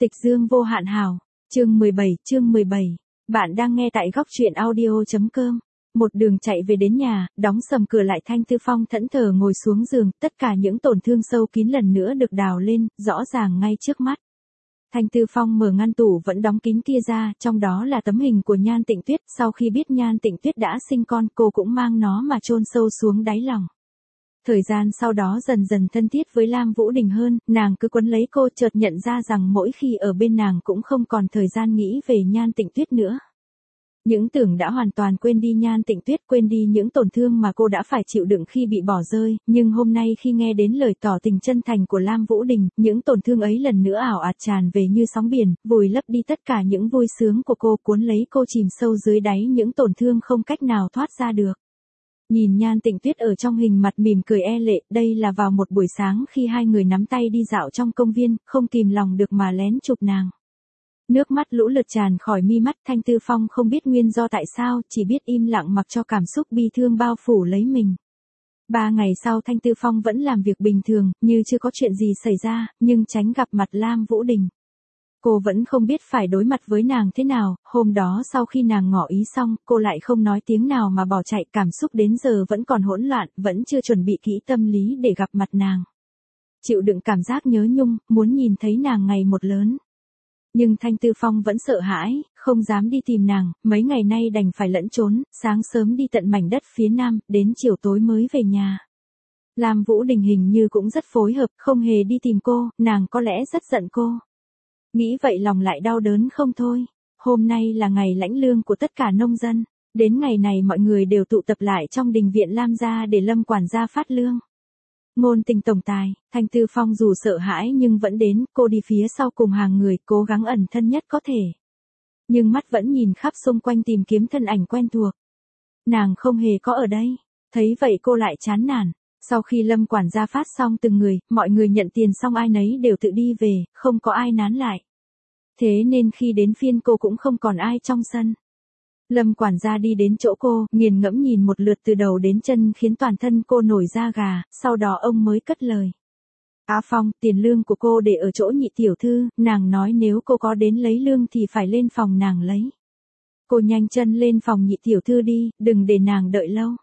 Tịch dương vô hạn hào. Chương 17. Bạn đang nghe tại góc truyện audio.com. Một đường chạy về đến nhà, đóng sầm cửa lại, Thanh Tư Phong thẫn thờ ngồi xuống giường, tất cả những tổn thương sâu kín lần nữa được đào lên, rõ ràng ngay trước mắt. Thanh Tư Phong mở ngăn tủ vẫn đóng kín kia ra, trong đó là tấm hình của Nhan Tịnh Tuyết, sau khi biết Nhan Tịnh Tuyết đã sinh con, cô cũng mang nó mà chôn sâu xuống đáy lòng. Thời gian sau đó dần dần thân thiết với Lam Vũ Đình hơn, nàng cứ quấn lấy cô, chợt nhận ra rằng mỗi khi ở bên nàng cũng không còn thời gian nghĩ về Nhan Tịnh Tuyết nữa. Những tưởng đã hoàn toàn quên đi Nhan Tịnh Tuyết, quên đi những tổn thương mà cô đã phải chịu đựng khi bị bỏ rơi, nhưng hôm nay khi nghe đến lời tỏ tình chân thành của Lam Vũ Đình, những tổn thương ấy lần nữa ảo ạt tràn về như sóng biển, vùi lấp đi tất cả những vui sướng của cô, cuốn lấy cô chìm sâu dưới đáy những tổn thương không cách nào thoát ra được. Nhìn Nhan Tịnh Tuyết ở trong hình mặt mỉm cười e lệ, đây là vào một buổi sáng khi hai người nắm tay đi dạo trong công viên, không kìm lòng được mà lén chụp nàng. Nước mắt lũ lượt tràn khỏi mi mắt, Thanh Tư Phong không biết nguyên do tại sao, chỉ biết im lặng mặc cho cảm xúc bi thương bao phủ lấy mình. 3 ngày sau Thanh Tư Phong vẫn làm việc bình thường, như chưa có chuyện gì xảy ra, nhưng tránh gặp mặt Lam Vũ Đình. Cô vẫn không biết phải đối mặt với nàng thế nào, hôm đó sau khi nàng ngỏ ý xong, cô lại không nói tiếng nào mà bỏ chạy, cảm xúc đến giờ vẫn còn hỗn loạn, vẫn chưa chuẩn bị kỹ tâm lý để gặp mặt nàng. Chịu đựng cảm giác nhớ nhung, muốn nhìn thấy nàng ngày một lớn. Nhưng Thanh Tư Phong vẫn sợ hãi, không dám đi tìm nàng, mấy ngày nay đành phải lẫn trốn, sáng sớm đi tận mảnh đất phía nam, đến chiều tối mới về nhà. Lam Vũ Đình hình như cũng rất phối hợp, không hề đi tìm cô, nàng có lẽ rất giận cô. Nghĩ vậy lòng lại đau đớn không thôi. Hôm nay là ngày lãnh lương của tất cả nông dân. Đến ngày này mọi người đều tụ tập lại trong đình viện Lam gia để Lâm quản gia phát lương. Ngôn tình tổng tài, Thanh Tư Phong dù sợ hãi nhưng vẫn đến, cô đi phía sau cùng hàng người, cố gắng ẩn thân nhất có thể. Nhưng mắt vẫn nhìn khắp xung quanh tìm kiếm thân ảnh quen thuộc. Nàng không hề có ở đây. Thấy vậy cô lại chán nản. Sau khi Lâm quản gia phát xong từng người, mọi người nhận tiền xong ai nấy đều tự đi về, không có ai nán lại. Thế nên khi đến phiên cô cũng không còn ai trong sân. Lâm quản gia đi đến chỗ cô, nghiền ngẫm nhìn một lượt từ đầu đến chân khiến toàn thân cô nổi da gà, sau đó ông mới cất lời. Á Phong, tiền lương của cô để ở chỗ nhị tiểu thư, nàng nói nếu cô có đến lấy lương thì phải lên phòng nàng lấy. Cô nhanh chân lên phòng nhị tiểu thư đi, đừng để nàng đợi lâu.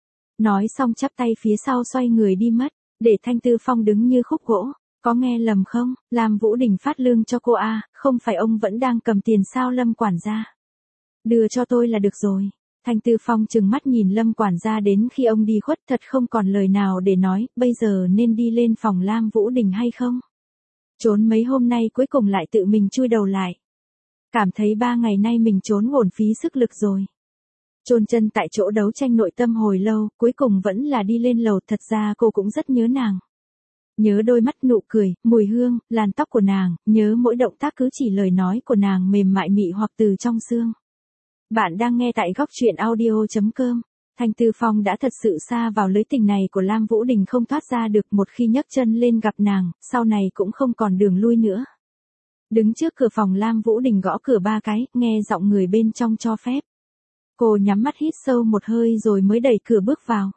Nói xong chắp tay phía sau xoay người đi mất, để Thanh Tư Phong đứng như khúc gỗ. Có nghe lầm không, Lam Vũ Đình phát lương cho cô à, không phải ông vẫn đang cầm tiền sao Lâm quản gia? Đưa cho tôi là được rồi. Thanh Tư Phong trừng mắt nhìn Lâm quản gia đến khi ông đi khuất, thật không còn lời nào để nói, bây giờ nên đi lên phòng Lam Vũ Đình hay không? Trốn mấy hôm nay cuối cùng lại tự mình chui đầu lại. Cảm thấy 3 ngày nay mình trốn uổng phí sức lực rồi. Chôn chân tại chỗ đấu tranh nội tâm hồi lâu, cuối cùng vẫn là đi lên lầu, thật ra cô cũng rất nhớ nàng. Nhớ đôi mắt, nụ cười, mùi hương, làn tóc của nàng, nhớ mỗi động tác cứ chỉ lời nói của nàng mềm mại mị hoặc từ trong xương. Bạn đang nghe tại góc truyện audio.com. Thanh Tư Phong đã thật sự sa vào lưới tình này của Lam Vũ Đình không thoát ra được, một khi nhấc chân lên gặp nàng, sau này cũng không còn đường lui nữa. Đứng trước cửa phòng Lam Vũ Đình gõ cửa 3 cái, nghe giọng người bên trong cho phép. Cô nhắm mắt hít sâu một hơi rồi mới đẩy cửa bước vào.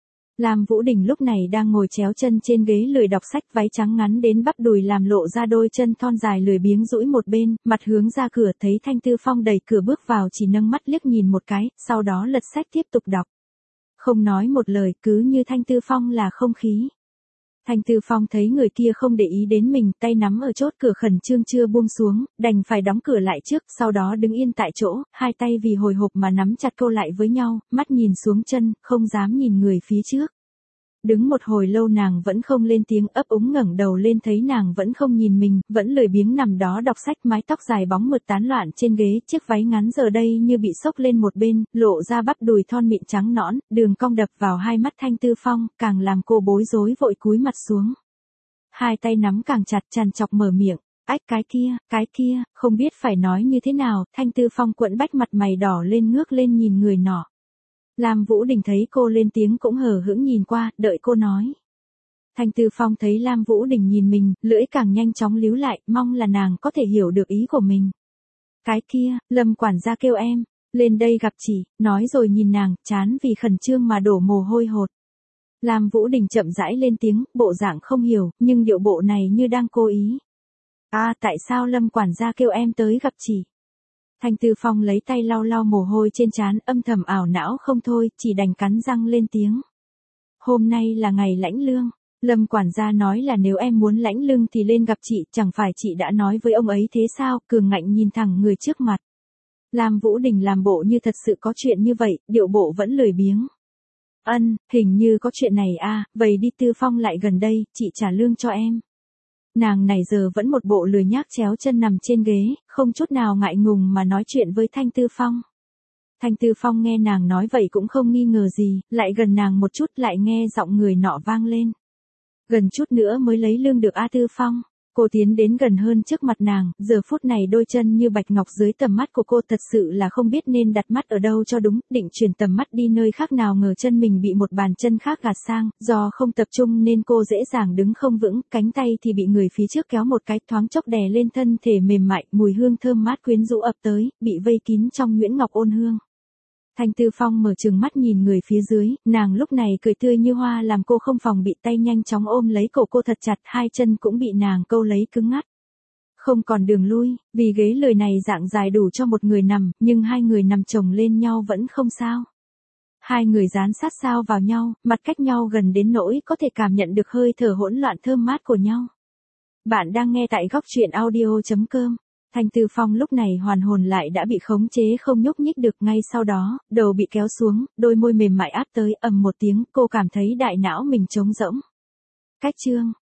Lam Vũ Đình lúc này đang ngồi chéo chân trên ghế lười đọc sách, váy trắng ngắn đến bắp đùi làm lộ ra đôi chân thon dài lười biếng duỗi một bên, mặt hướng ra cửa, thấy Thanh Tư Phong đẩy cửa bước vào chỉ nâng mắt liếc nhìn một cái, sau đó lật sách tiếp tục đọc. Không nói một lời, cứ như Thanh Tư Phong là không khí. Thanh Tư Phong thấy người kia không để ý đến mình, tay nắm ở chốt cửa khẩn trương chưa buông xuống, đành phải đóng cửa lại trước, sau đó đứng yên tại chỗ, hai tay vì hồi hộp mà nắm chặt câu lại với nhau, mắt nhìn xuống chân, không dám nhìn người phía trước. Đứng một hồi lâu nàng vẫn không lên tiếng, ấp úng ngẩng đầu lên thấy nàng vẫn không nhìn mình, vẫn lười biếng nằm đó đọc sách, mái tóc dài bóng mượt tán loạn trên ghế, chiếc váy ngắn giờ đây như bị xốc lên một bên, lộ ra bắp đùi thon mịn trắng nõn, đường cong đập vào hai mắt Thanh Tư Phong, càng làm cô bối rối vội cúi mặt xuống. Hai tay nắm càng chặt, trằn trọc mở miệng, ách cái kia, không biết phải nói như thế nào, Thanh Tư Phong quẫn bách mặt mày đỏ lên ngước lên nhìn người nọ. Lam Vũ Đình thấy cô lên tiếng cũng hờ hững nhìn qua, đợi cô nói. Thanh Tư Phong thấy Lam Vũ Đình nhìn mình, lưỡi càng nhanh chóng líu lại, mong là nàng có thể hiểu được ý của mình. Cái kia, Lâm quản gia kêu em, lên đây gặp chị, nói rồi nhìn nàng, chán vì khẩn trương mà đổ mồ hôi hột. Lam Vũ Đình chậm rãi lên tiếng, bộ dạng không hiểu, nhưng điệu bộ này như đang cố ý. Tại sao Lâm quản gia kêu em tới gặp chị? Thanh Tư Phong lấy tay lau lau mồ hôi trên trán, âm thầm ảo não không thôi, chỉ đành cắn răng lên tiếng. Hôm nay là ngày lãnh lương. Lâm quản gia nói là nếu em muốn lãnh lương thì lên gặp chị, chẳng phải chị đã nói với ông ấy thế sao? Cường ngạnh nhìn thẳng người trước mặt. Lam Vũ Đình làm bộ như thật sự có chuyện như vậy, điệu bộ vẫn lười biếng. Hình như có chuyện này vậy đi Tư Phong lại gần đây, chị trả lương cho em. Nàng này giờ vẫn một bộ lười nhác chéo chân nằm trên ghế, không chút nào ngại ngùng mà nói chuyện với Thanh Tư Phong. Thanh Tư Phong nghe nàng nói vậy cũng không nghi ngờ gì, lại gần nàng một chút lại nghe giọng người nọ vang lên. Gần chút nữa mới lấy lương được Tư Phong. Cô tiến đến gần hơn trước mặt nàng, giờ phút này đôi chân như bạch ngọc dưới tầm mắt của cô thật sự là không biết nên đặt mắt ở đâu cho đúng, định chuyển tầm mắt đi nơi khác nào ngờ chân mình bị một bàn chân khác gạt sang, do không tập trung nên cô dễ dàng đứng không vững, cánh tay thì bị người phía trước kéo một cái, thoáng chốc đè lên thân thể mềm mại, mùi hương thơm mát quyến rũ ập tới, bị vây kín trong nhuyễn ngọc ôn hương. Thanh Tư Phong mở trừng mắt nhìn người phía dưới, nàng lúc này cười tươi như hoa làm cô không phòng bị, tay nhanh chóng ôm lấy cổ cô thật chặt, hai chân cũng bị nàng câu lấy cứng ngắc. Không còn đường lui, vì ghế lười này dạng dài đủ cho một người nằm, nhưng hai người nằm chồng lên nhau vẫn không sao. Hai người dán sát sao vào nhau, mặt cách nhau gần đến nỗi có thể cảm nhận được hơi thở hỗn loạn thơm mát của nhau. Bạn đang nghe tại góc truyện audio.com. Thanh Tư Phong lúc này hoàn hồn lại đã bị khống chế không nhúc nhích được, ngay sau đó, đầu bị kéo xuống, đôi môi mềm mại áp tới, ầm một tiếng, cô cảm thấy đại não mình trống rỗng. Cách chương